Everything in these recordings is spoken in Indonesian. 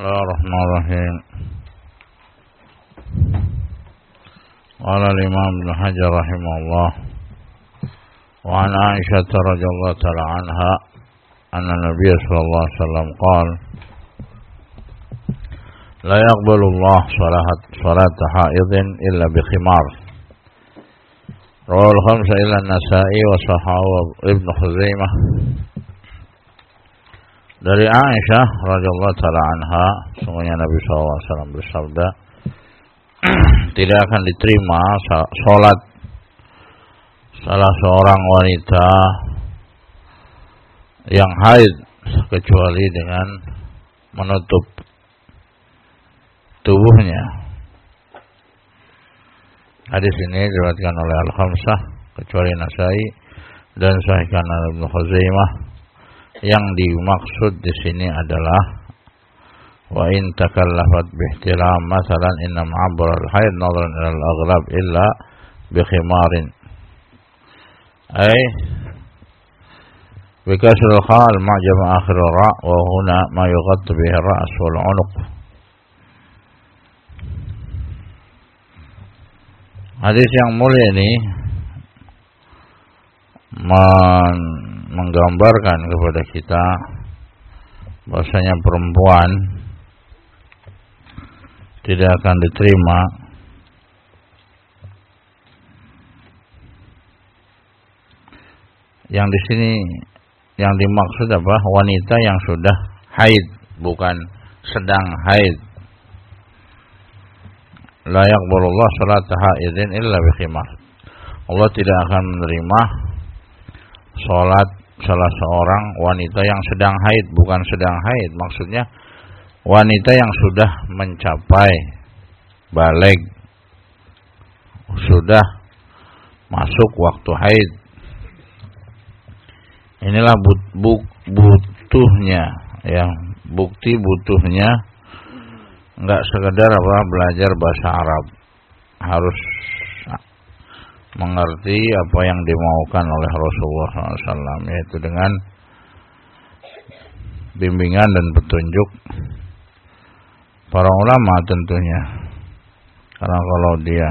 Bismillahirrahmanirrahim. Qala al-Imam Ibnu Hajar rahimahullah wa an Aisyah radhiyallahu ta'ala anha anna Nabiy sallallahu alaihi wasallam qala la yaqbalu Allah salata haidin illa bi khimar. Rawal khamsa illa an-Nasa'i wa sahahu Ibnu Khuzaimah. Dari Aisyah radhiyallahu ta'ala anha, sungguhnya Nabi SAW bersabda, tidak akan diterima salat salah seorang wanita yang haid kecuali dengan menutup tubuhnya. Hadis ini diriwayatkan oleh Al-Khamsah kecuali Nasa'i dan sahihkan Ibnu Khuzaimah. Yang dimaksud di sini adalah wa in takallafat bihtilam masalan inna ma'abbar al-haid nadran ila al-aghlab illa bi khimarin ay bi kasr al-kha al-ma'jam akhir ra wa huna ma yughatt bihi ar-ra's wal 'unuq. Hadis yang mulia ini menggambarkan kepada kita bahwasanya perempuan tidak akan diterima yang di sini yang dimaksud apa? Wanita yang sudah haid, bukan sedang haid. La yaqbalullah salata haidin illa bi khimar. Allah tidak akan menerima salat salah seorang wanita yang sedang haid, bukan sedang haid, maksudnya wanita yang sudah mencapai baligh, sudah masuk waktu haid. Inilah butuhnya, ya, bukti butuhnya enggak sekedar belajar bahasa Arab, harus mengerti apa yang dimaukan oleh Rasulullah SAW, yaitu dengan bimbingan dan petunjuk para ulama tentunya. Karena kalau dia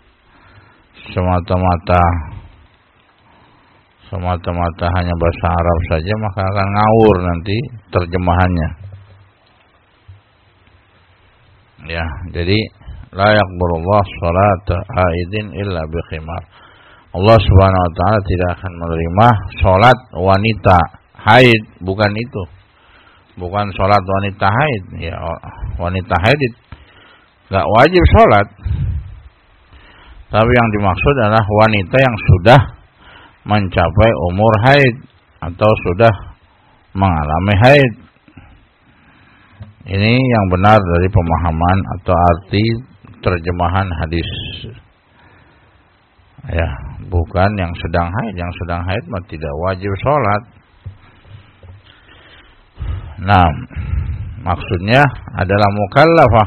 semata-mata hanya bahasa Arab saja, maka akan ngawur nanti terjemahannya. Ya, jadi la yaqbalullah salata haidin illa bi khimar. Allah Subhanahu wa taala tidak akan menerima salat wanita haid, bukan itu. Bukan salat wanita haid. Ya, wanita haid enggak wajib salat. Tapi yang dimaksud adalah wanita yang sudah mencapai umur haid atau sudah mengalami haid. Ini yang benar dari pemahaman atau arti terjemahan hadis, ya, bukan yang sedang haid. Yang sedang haid mah tidak wajib sholat. Nah, maksudnya adalah mukallafah.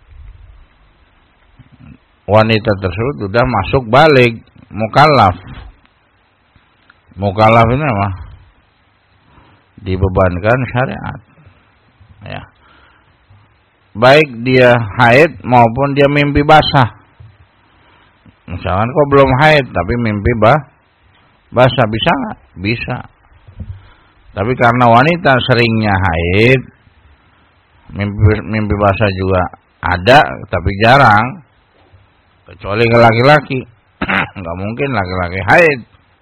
Wanita tersebut sudah masuk baligh, mukallaf. Mukallaf ini apa? Dibebankan syariat, ya. Baik dia haid maupun dia mimpi basah. Misalkan kok belum haid tapi mimpi basah, bisa nggak? Bisa. Tapi karena wanita seringnya haid, mimpi basah juga ada tapi jarang. Kecuali ke laki-laki, nggak mungkin laki-laki haid.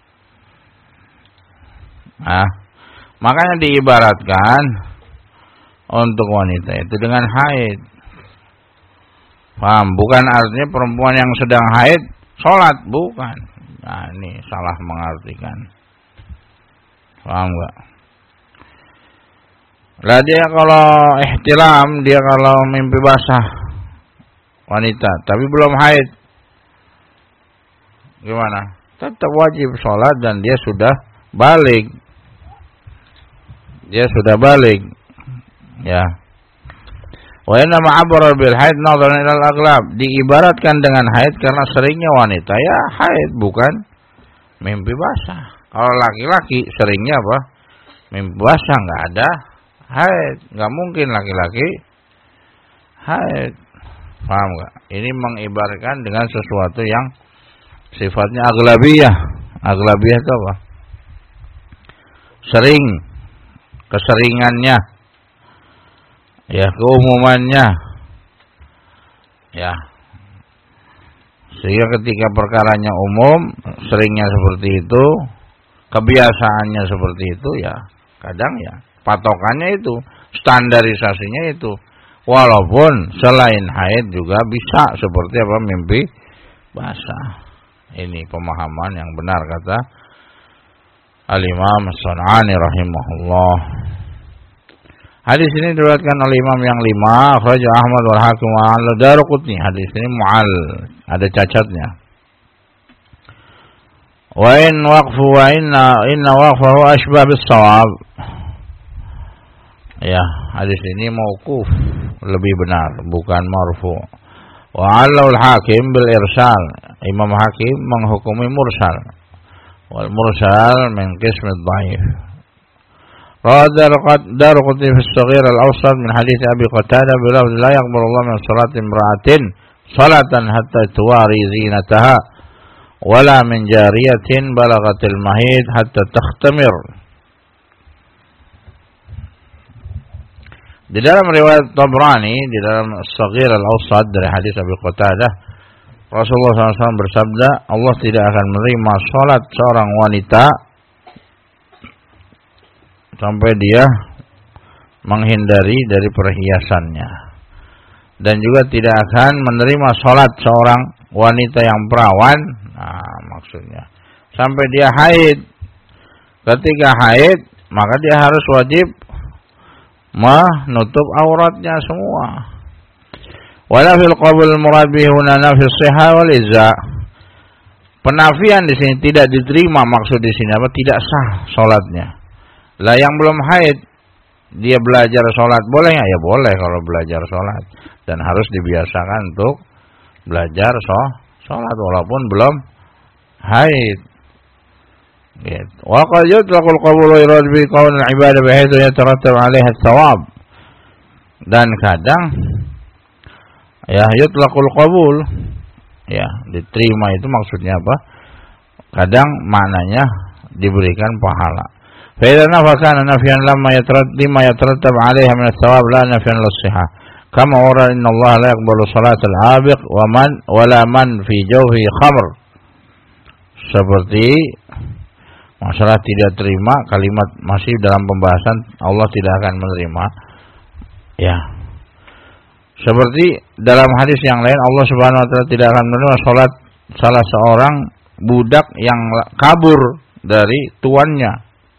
Nah, makanya diibaratkan untuk wanita itu dengan haid. Paham? Bukan artinya perempuan yang sedang haid sholat, bukan. Nah, ini salah mengartikan. Paham enggak? Lah dia kalau ihtilam, dia kalau mimpi basah wanita tapi belum haid, gimana? Tetap wajib sholat dan dia sudah baligh. Dia sudah baligh. Ya. Wa inna ma'abara bil haid nadran ila al-aghlab, diibaratkan dengan haid karena seringnya wanita ya haid, bukan mimpi basah. Kalau laki-laki seringnya apa? Mimpi basah, enggak ada haid. Enggak mungkin laki-laki haid. Paham enggak? Ini mengibaratkan dengan sesuatu yang sifatnya aglabiyah. Aglabiyah itu apa? Sering, keseringannya, ya, keumumannya, ya. Sehingga ketika perkaranya umum, seringnya seperti itu, kebiasaannya seperti itu, ya, kadang ya patokannya itu, standarisasinya itu. Walaupun selain haid juga bisa seperti apa, mimpi basah. Ini pemahaman yang benar kata Al-Imam As-San'ani rahimahullah. Hadis ini diriwayatkan oleh imam yang 5, akhrajah Ahmad wal Hakim wa Ad-Darqutni. Hadis ini mu'al, ada cacatnya. Wa in waqfu wa inna waqfahu ashbah bis-shawab. Ya, hadis ini mauquf, lebih benar, bukan marfu. Wa 'allal Hakim bil irsal. Imam Hakim menghukumi mursal. Wal mursal min qism ad-dhaif. Darqutni fi as-saghir al-awsat min hadits Abi Qatadah bilafz la yaqbalu Allah min salati imra'atin salatan hatta tuwari zinataha wala min jariyatin balagatil mahid hatta takhtamir. Di dalam riwayat Tabrani, di dalam As-Saghir Al-Awsat dari hadis Abi Qatadah, Rasulullah SAW bersabda, Allah tidak akan menerima salat seorang wanita sampai dia menghindari dari perhiasannya. Dan juga tidak akan menerima salat seorang wanita yang perawan, nah maksudnya, sampai dia haid. Ketika haid, maka dia harus wajib menutup auratnya semua. Wala fil qabul murad bihi huna nafi shihah wal izza. Penafian di sini tidak diterima, maksud di sini apa? Tidak sah salatnya. Lah yang belum haid dia belajar salat boleh enggak? Ya boleh kalau belajar salat, dan harus dibiasakan untuk belajar salat walaupun belum haid. Wa qad yutlaqul qabul wa yurad bi qawl al-ibadah bihaythu yatarattab 'alaiha ath-thawab. Dan kadang ya yutlaqul qabul, ya diterima itu maksudnya apa? Kadang maknanya diberikan pahala. Fa idza nafakana nafyan lamma yatarattab 'alaiha min ath-thawab la nafyan lis-sihah. Kama wara inna Allah la yaqbalu salat al-abiq wa man fi jawfi khamr. Seperti masalah tidak terima, kalimat masih dalam pembahasan Allah tidak akan menerima. Ya. Seperti dalam hadis yang lain, Allah Subhanahu wa taala tidak akan menerima salat salah seorang budak yang kabur dari tuannya.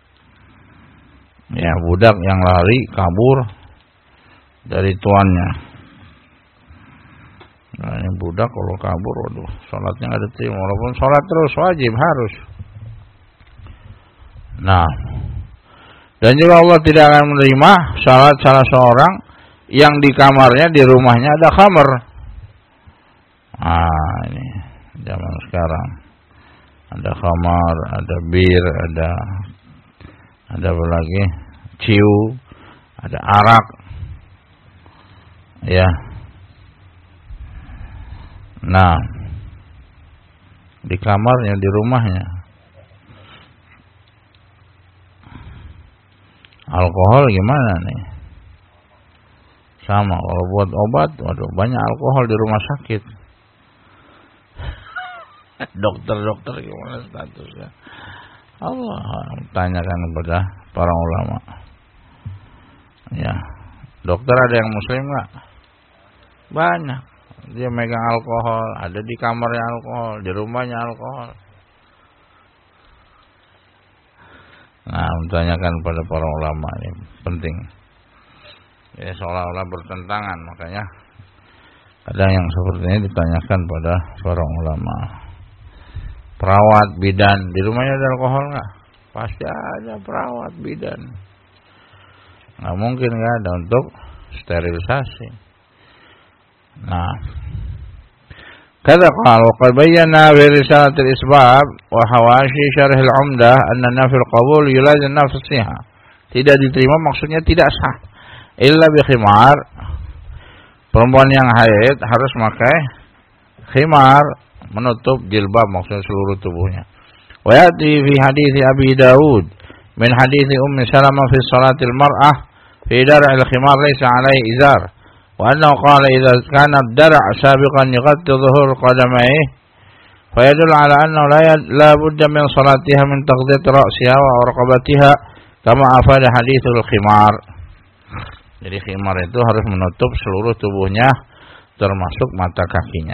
Ya, budak yang lari kabur dari tuannya. Nah, ini budak kalau kabur, waduh, salatnya enggak diterima. Walaupun salat terus wajib harus. Nah, dan juga Allah tidak akan menerima salat salah seorang yang di kamarnya, di rumahnya ada khamr. Ah, ini zaman sekarang ada khamar, ada bir, ada apa lagi? Ciu, ada arak. Ya. Nah, di kamarnya, di rumahnya. Alkohol gimana nih? Sama, kalau buat obat, waduh, banyak alkohol di rumah sakit. Dokter-dokter gimana statusnya? Allah tanyakan kepada para ulama. Ya, dokter ada yang muslim nggak? Banyak. Dia megang alkohol, ada di kamarnya alkohol, di rumahnya alkohol. Nah, menanyakan pada para ulama ini penting. Ya, seolah-olah bertentangan, makanya kadang yang seperti ini ditanyakan pada para ulama. Perawat, bidan, di rumahnya ada alkohol nggak? Pasti ada perawat, bidan. Nggak mungkin nggak ada untuk sterilisasi. Nah, kata qala qad bayyana bi risalatil isbab wa hawashi syarh al-umdah anna nafil qabul yulazim nafsiha. Tidak diterima maksudnya tidak sah illa bi khimar, perempuan yang haid harus pakai khimar, menutup jilbab maksudnya seluruh tubuhnya. Wa yati fi hadits Abi Dawud min hadits Ummi Salamah fi salatil mar'ah fi dar'il khimar laysa 'alaihi izar wa annahu qala idza kana ad-dar' sabiqan yughatti dhuhur qadamayhi فيدل على أنه لا بد من صلاتها من تغطية رأسها ورقبتها كما أفاد حديث الخمار. Jadi khimar itu harus menutup seluruh tubuhnya termasuk mata kakinya.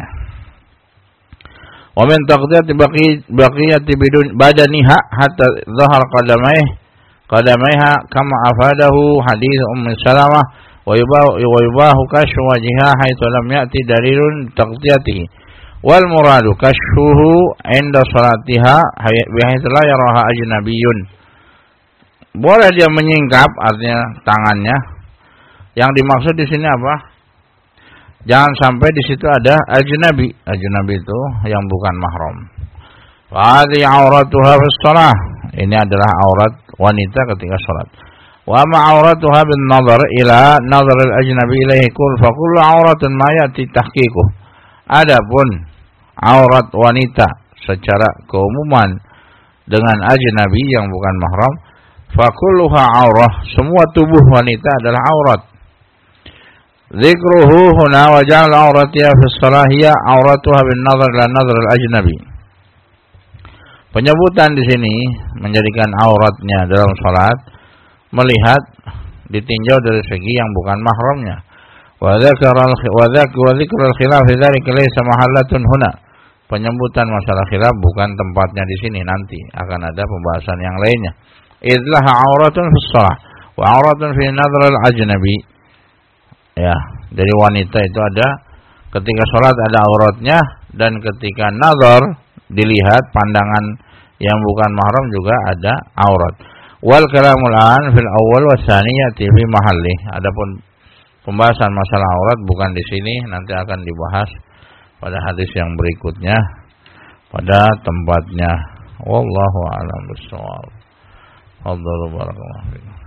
Wa min taghtiyati baqiyati badaniha hatta dhahar qadamaiha kama afadahu hadits Ummi Salamah wa yubahu kashfu wajhiha haitsu lam ya'ti dalilun taghtiyatihi. Wal muradu kashfuhu 'inda salatiha bihaitsu la yaraha ajnabiyyun. Boleh dia menyingkap, artinya tangannya. Yang dimaksud di sini apa? Jangan sampai di situ ada ajnabi. Ajnabi itu yang bukan mahram. Wa hadhi 'auratuha fis shalah. Ini adalah aurat wanita ketika salat. Wa ma 'auratuha bin nazar ila nazar al ajnabi ilaihi fa kullu 'auratin ma ya'ti tahqiquh. Adapun aurat wanita secara keumuman dengan ajnabi yang bukan mahram, fakulluha aurah, semua tubuh wanita adalah aurat. Dzikruhu huna wa ja'al auratiha fi shalah hiya auratuha bin nazar ila nazar al ajnabi. Penyebutan di sini menjadikan auratnya dalam salat melihat ditinjau dari segi yang bukan mahramnya. Wa dzikra al-khilaf fi dzalika laysa mahallatun huna. Penyebutan masalah khilaf bukan tempatnya di sini, nanti akan ada pembahasan yang lainnya. Idlaha auratun fi shalah wa auratun fi nadhr al-ajnabi. Ya, jadi wanita itu ada ketika salat ada auratnya dan ketika nazar dilihat pandangan yang bukan mahram juga ada aurat. Wal kalamul an fil awwal wa tsani yati fi mahalli. Adapun pembahasan masalah aurat bukan di sini, nanti akan dibahas pada hadis yang berikutnya pada tempatnya. Wallahu a'lam bishawab. Allahu barakallahu fiikum.